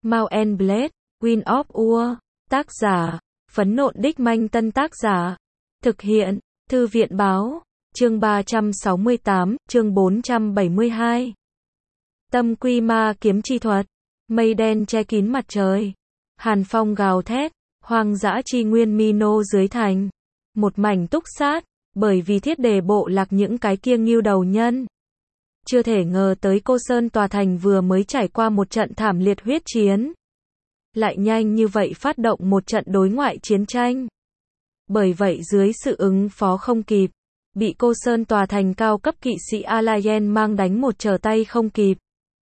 Mount and Blade, Wind of War. Tác giả, Phấn Nộn Đích Manh. Tân tác giả, thực hiện, Thư viện Báo. Chương 368, chương 472. Tâm Quy Ma Kiếm Chi Thuật. Mây đen che kín mặt trời. Hàn phong gào thét, hoang dã chi nguyên Mino dưới thành. Một mảnh túc sát, bởi vì thiết đề bộ lạc những cái kia ngưu đầu nhân. Chưa thể ngờ tới Cô Sơn tòa thành vừa mới trải qua một trận thảm liệt huyết chiến. Lại nhanh như vậy phát động một trận đối ngoại chiến tranh. Bởi vậy dưới sự ứng phó không kịp, bị Cô Sơn tòa thành cao cấp kỵ sĩ Alayen mang đánh một trở tay không kịp.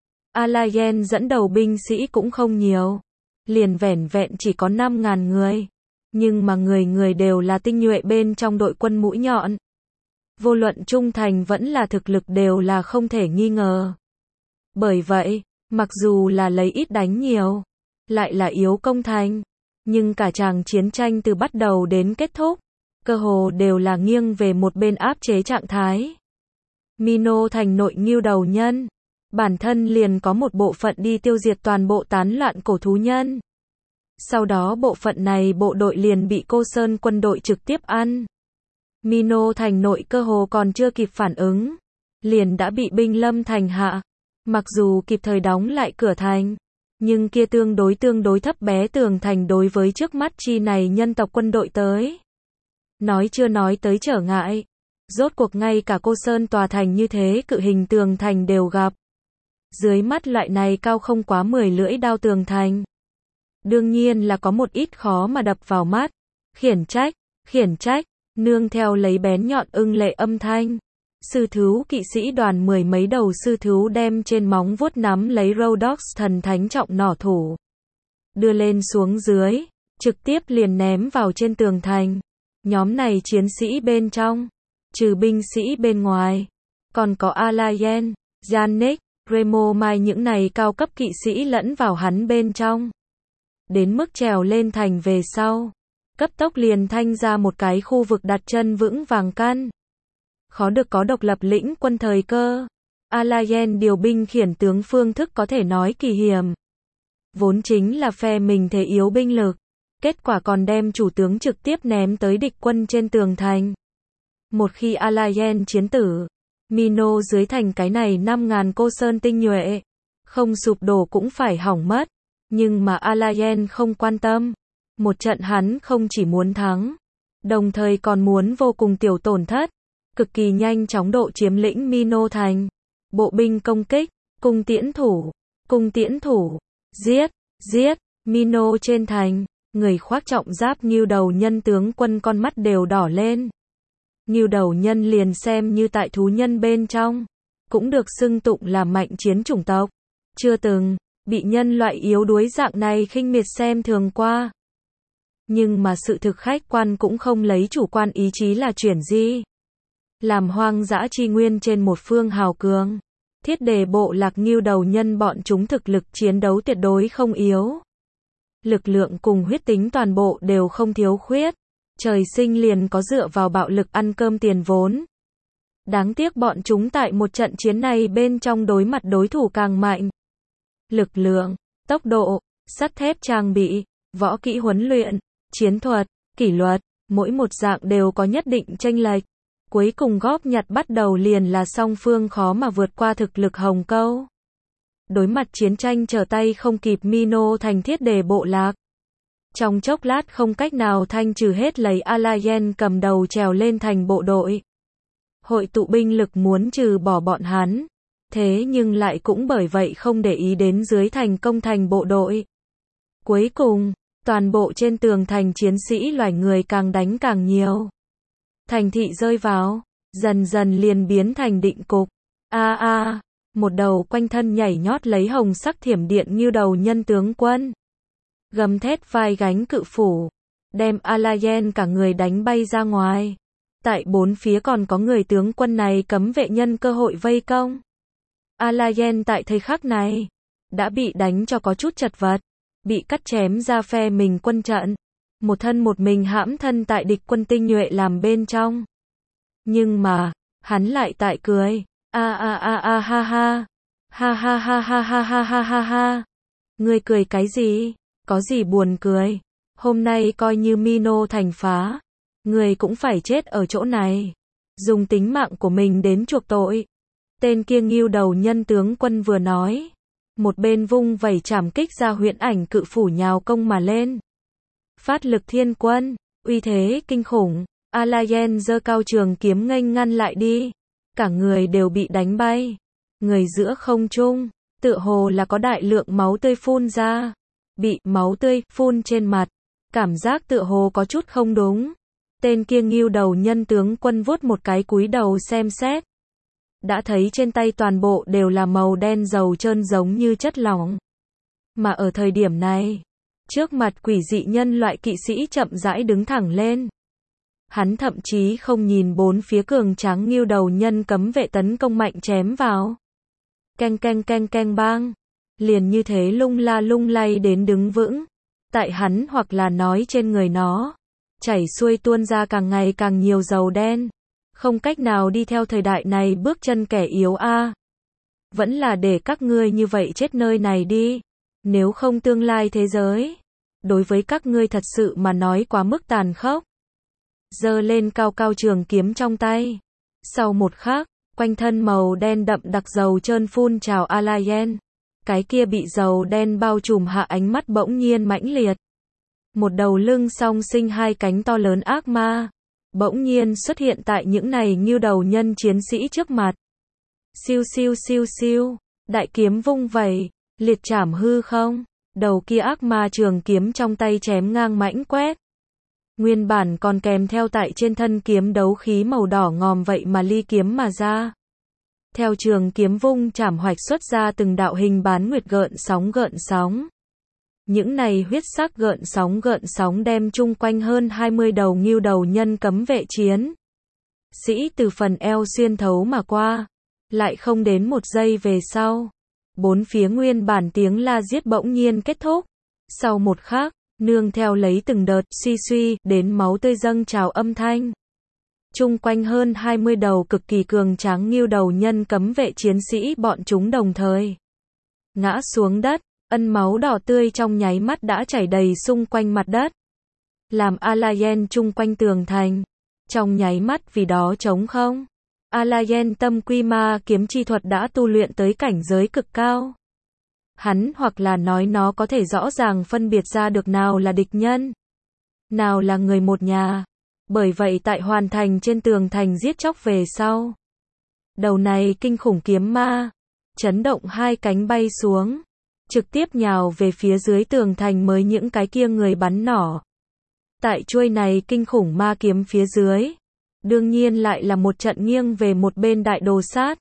Alayen dẫn đầu binh sĩ cũng không nhiều, liền vẻn vẹn chỉ có 5.000 người. Nhưng mà người người đều là tinh nhuệ bên trong đội quân mũi nhọn. Vô luận trung thành vẫn là thực lực đều là không thể nghi ngờ. Bởi vậy, mặc dù là lấy ít đánh nhiều, lại là yếu công thành, nhưng cả tràng chiến tranh từ bắt đầu đến kết thúc, cơ hồ đều là nghiêng về một bên áp chế trạng thái. Mino thành nội ngưu đầu nhân, bản thân liền có một bộ phận đi tiêu diệt toàn bộ tán loạn cổ thú nhân. Sau đó bộ phận này bộ đội liền bị Cô Sơn quân đội trực tiếp ăn. Mino thành nội cơ hồ còn chưa kịp phản ứng, liền đã bị binh lâm thành hạ. Mặc dù kịp thời đóng lại cửa thành, nhưng kia tương đối thấp bé tường thành đối với trước mắt chi này nhân tộc quân đội tới. Nói chưa nói tới trở ngại, rốt cuộc ngay cả Cô Sơn tòa thành như thế cự hình tường thành đều gặp. Dưới mắt loại này cao không quá 10 lưỡi đao tường thành. Đương nhiên là có một ít khó mà đập vào mắt. Khiển trách, nương theo lấy bén nhọn ưng lệ âm thanh. Sư thú kỵ sĩ đoàn 10 mấy đầu sư thú đem trên móng vuốt nắm lấy Rhodox thần thánh trọng nỏ thủ. Đưa lên xuống dưới, trực tiếp liền ném vào trên tường thành. Nhóm này chiến sĩ bên trong, trừ binh sĩ bên ngoài, còn có Alayen, Yannick, Remo Mai những này cao cấp kỵ sĩ lẫn vào hắn bên trong. Đến mức trèo lên thành về sau, cấp tốc liền thanh ra một cái khu vực đặt chân vững vàng căn. Khó được có độc lập lĩnh quân thời cơ. Alayen điều binh khiển tướng phương thức có thể nói kỳ hiểm. Vốn chính là phe mình thể yếu binh lực. Kết quả còn đem chủ tướng trực tiếp ném tới địch quân trên tường thành. Một khi Alayen chiến tử, Mino dưới thành cái này 5.000 Cô Sơn tinh nhuệ, không sụp đổ cũng phải hỏng mất. Nhưng mà Alayen không quan tâm. Một trận hắn không chỉ muốn thắng, đồng thời còn muốn vô cùng tiểu tổn thất, cực kỳ nhanh chóng độ chiếm lĩnh Mino thành. Bộ binh công kích, cung tiễn thủ, giết, Mino trên thành, người khoác trọng giáp ngưu đầu nhân tướng quân con mắt đều đỏ lên. Ngưu đầu nhân liền xem như tại thú nhân bên trong, cũng được xưng tụng là mạnh chiến chủng tộc, chưa từng bị nhân loại yếu đuối dạng này khinh miệt xem thường qua. Nhưng mà sự thực khách quan cũng không lấy chủ quan ý chí là chuyển di. Làm hoang dã chi nguyên trên một phương hào cường, thiết đề bộ lạc ngưu đầu nhân bọn chúng thực lực chiến đấu tuyệt đối không yếu. Lực lượng cùng huyết tính toàn bộ đều không thiếu khuyết. Trời sinh liền có dựa vào bạo lực ăn cơm tiền vốn. Đáng tiếc bọn chúng tại một trận chiến này bên trong đối mặt đối thủ càng mạnh. Lực lượng, tốc độ, sắt thép trang bị, võ kỹ huấn luyện, chiến thuật, kỷ luật, mỗi một dạng đều có nhất định chênh lệch. Cuối cùng góp nhặt bắt đầu liền là song phương khó mà vượt qua thực lực hồng câu. Đối mặt chiến tranh trở tay không kịp Mino thành thiết đề bộ lạc. Trong chốc lát không cách nào thanh trừ hết lấy Alayen cầm đầu trèo lên thành bộ đội. Hội tụ binh lực muốn trừ bỏ bọn hắn. Thế nhưng lại cũng bởi vậy không để ý đến dưới thành công thành bộ đội. Cuối cùng, toàn bộ trên tường thành chiến sĩ loài người càng đánh càng nhiều. Thành thị rơi vào, dần dần liền biến thành định cục. Một đầu quanh thân nhảy nhót lấy hồng sắc thiểm điện như đầu nhân tướng quân. Gầm thét vai gánh cự phủ, đem Alayen cả người đánh bay ra ngoài. Tại bốn phía còn có người tướng quân này cấm vệ nhân cơ hội vây công. Alayen tại thời khắc này, đã bị đánh cho có chút chật vật, bị cắt chém ra phe mình quân trận. Một thân một mình hãm thân tại địch quân tinh nhuệ làm bên trong. Nhưng mà, hắn lại tại cười. Ha ha ha ha ha ha ha ha ha ha ha ha. Ngươi cười cái gì? Có gì buồn cười? Hôm nay coi như Mino thành phá, ngươi cũng phải chết ở chỗ này. Dùng tính mạng của mình đến chuộc tội. Tên kia nghưu đầu nhân tướng quân vừa nói, một bên vung vẩy trảm kích ra huyễn ảnh cự phủ nhào công mà lên. Phát lực thiên quân, uy thế kinh khủng, Alayen giơ cao trường kiếm nghênh ngăn lại đi. Cả người đều bị đánh bay. Người giữa không trung, tựa hồ là có đại lượng máu tươi phun ra. Bị máu tươi phun trên mặt, cảm giác tựa hồ có chút không đúng. Tên kia nghưu đầu nhân tướng quân vuốt một cái cúi đầu xem xét. Đã thấy trên tay toàn bộ đều là màu đen dầu trơn giống như chất lỏng. Mà ở thời điểm này, trước mặt quỷ dị nhân loại kỵ sĩ chậm rãi đứng thẳng lên. Hắn thậm chí không nhìn bốn phía cường tráng nghưu đầu nhân cấm vệ tấn công mạnh chém vào. Keng keng keng keng bang. Liền như thế lung la lung lay đến đứng vững. Tại hắn hoặc là nói trên người nó, chảy xuôi tuôn ra càng ngày càng nhiều dầu đen. Không cách nào đi theo thời đại này bước chân kẻ yếu a. Vẫn là để các ngươi như vậy chết nơi này đi. Nếu không tương lai thế giới, đối với các ngươi thật sự mà nói quá mức tàn khốc. Giơ lên cao cao trường kiếm trong tay. Sau một khắc, quanh thân màu đen đậm đặc dầu trơn phun trào Alayen. Cái kia bị dầu đen bao trùm hạ ánh mắt bỗng nhiên mãnh liệt. Một đầu lưng song sinh hai cánh to lớn ác ma, bỗng nhiên xuất hiện tại những này nghưu đầu nhân chiến sĩ trước mặt. Siêu siêu siêu siêu, đại kiếm vung vẩy, liệt chảm hư không, đầu kia ác ma trường kiếm trong tay chém ngang mãnh quét. Nguyên bản còn kèm theo tại trên thân kiếm đấu khí màu đỏ ngòm vậy mà ly kiếm mà ra. Theo trường kiếm vung chảm hoạch xuất ra từng đạo hình bán nguyệt gợn sóng. Những này huyết sắc gợn sóng đem chung quanh hơn 20 đầu nghưu đầu nhân cấm vệ chiến sĩ từ phần eo xuyên thấu mà qua. Lại không đến một giây về sau, bốn phía nguyên bản tiếng la giết bỗng nhiên kết thúc. Sau một khắc, nương theo lấy từng đợt suy suy đến máu tươi dâng trào âm thanh. Chung quanh hơn 20 đầu cực kỳ cường tráng nghưu đầu nhân cấm vệ chiến sĩ bọn chúng đồng thời ngã xuống đất, ân máu đỏ tươi trong nháy mắt đã chảy đầy xung quanh mặt đất. Làm Alayen chung quanh tường thành, trong nháy mắt vì đó trống không. Alayen tâm quy ma kiếm chi thuật đã tu luyện tới cảnh giới cực cao. Hắn hoặc là nói nó có thể rõ ràng phân biệt ra được nào là địch nhân, nào là người một nhà. Bởi vậy tại hoàn thành trên tường thành giết chóc về sau, đầu này kinh khủng kiếm ma chấn động hai cánh bay xuống, trực tiếp nhào về phía dưới tường thành mới những cái kia người bắn nỏ. Tại chuôi này kinh khủng ma kiếm phía dưới, đương nhiên lại là một trận nghiêng về một bên đại đồ sát.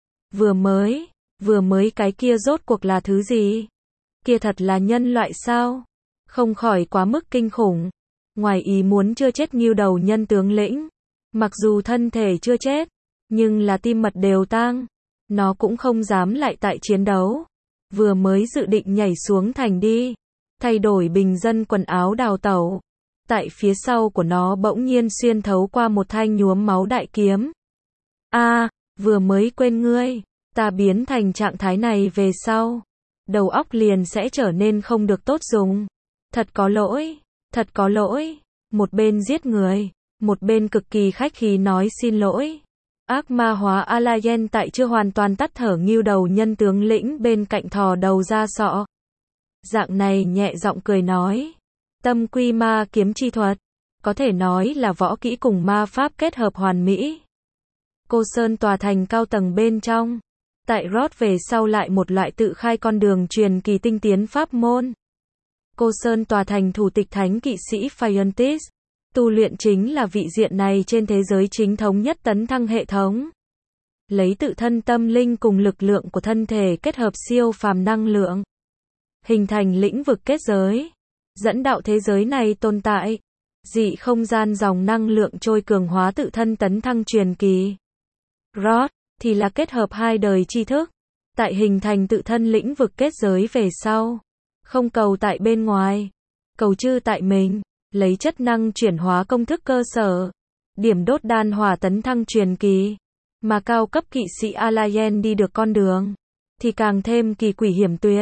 Vừa mới cái kia rốt cuộc là thứ gì? Kia thật là nhân loại sao? Không khỏi quá mức kinh khủng. Ngoài ý muốn chưa chết nghưu đầu nhân tướng lĩnh, mặc dù thân thể chưa chết, nhưng là tim mật đều tang. Nó cũng không dám lại tại chiến đấu. Vừa mới dự định nhảy xuống thành đi, thay đổi bình dân quần áo đào tẩu. Tại phía sau của nó bỗng nhiên xuyên thấu qua một thanh nhuốm máu đại kiếm. Vừa mới quên ngươi, ta biến thành trạng thái này về sau, đầu óc liền sẽ trở nên không được tốt dùng. Thật có lỗi. Một bên giết người, một bên cực kỳ khách khí nói xin lỗi. Ác ma hóa Alayen tại chưa hoàn toàn tắt thở nghưu đầu nhân tướng lĩnh bên cạnh thò đầu ra sọ. Dạng này nhẹ giọng cười nói. Tâm quy ma kiếm chi thuật, có thể nói là võ kỹ cùng ma pháp kết hợp hoàn mỹ. Cô Sơn tòa thành cao tầng bên trong. Tại Rốt về sau lại một loại tự khai con đường truyền kỳ tinh tiến pháp môn. Cô Sơn tòa thành thủ tịch thánh kỵ sĩ Phiontis. Tu luyện chính là vị diện này trên thế giới chính thống nhất tấn thăng hệ thống. Lấy tự thân tâm linh cùng lực lượng của thân thể kết hợp siêu phàm năng lượng, hình thành lĩnh vực kết giới, dẫn đạo thế giới này tồn tại. Dị không gian dòng năng lượng trôi cường hóa tự thân tấn thăng truyền kỳ. Rốt thì là kết hợp hai đời tri thức, tại hình thành tự thân lĩnh vực kết giới về sau, không cầu tại bên ngoài, cầu chư tại mình, lấy chất năng chuyển hóa công thức cơ sở, điểm đốt đan hỏa tấn thăng truyền kỳ, mà cao cấp kỵ sĩ Alayen đi được con đường thì càng thêm kỳ quỷ hiểm tuyệt.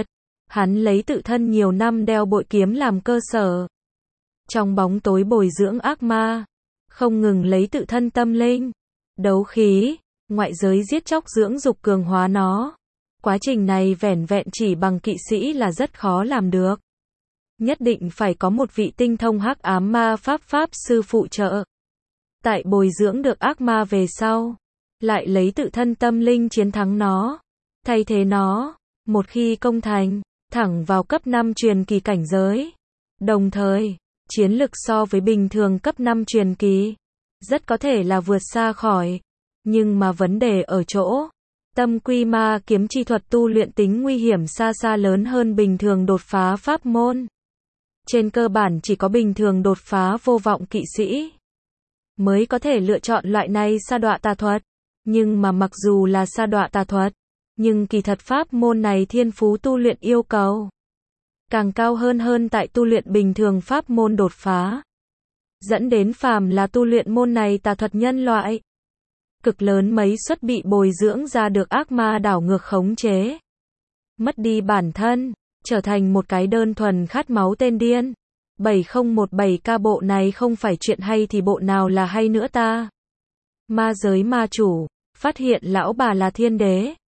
Hắn lấy tự thân nhiều năm đeo bội kiếm làm cơ sở. Trong bóng tối bồi dưỡng ác ma, không ngừng lấy tự thân tâm linh, đấu khí, ngoại giới giết chóc dưỡng dục cường hóa nó. Quá trình này vẻn vẹn chỉ bằng kỵ sĩ là rất khó làm được. Nhất định phải có một vị tinh thông hắc ám ma pháp sư phụ trợ. Tại bồi dưỡng được ác ma về sau, lại lấy tự thân tâm linh chiến thắng nó, thay thế nó, một khi công thành, thẳng vào cấp 5 truyền kỳ cảnh giới. Đồng thời, chiến lực so với bình thường cấp 5 truyền kỳ, rất có thể là vượt xa khỏi. Nhưng mà vấn đề ở chỗ, tâm quy ma kiếm chi thuật tu luyện tính nguy hiểm xa xa lớn hơn bình thường đột phá pháp môn. Trên cơ bản chỉ có bình thường đột phá vô vọng kỵ sĩ mới có thể lựa chọn loại này sa đọa tà thuật. Nhưng mà mặc dù là sa đọa tà thuật, nhưng kỳ thật pháp môn này thiên phú tu luyện yêu cầu càng cao hơn tại tu luyện bình thường pháp môn đột phá. Dẫn đến phàm là tu luyện môn này tà thuật nhân loại, cực lớn mấy suất bị bồi dưỡng ra được ác ma đảo ngược khống chế. Mất đi bản thân, trở thành một cái đơn thuần khát máu tên điên. 7017K bộ này không phải chuyện hay thì bộ nào là hay nữa ta? Ma giới ma chủ, phát hiện lão bà là thiên đế.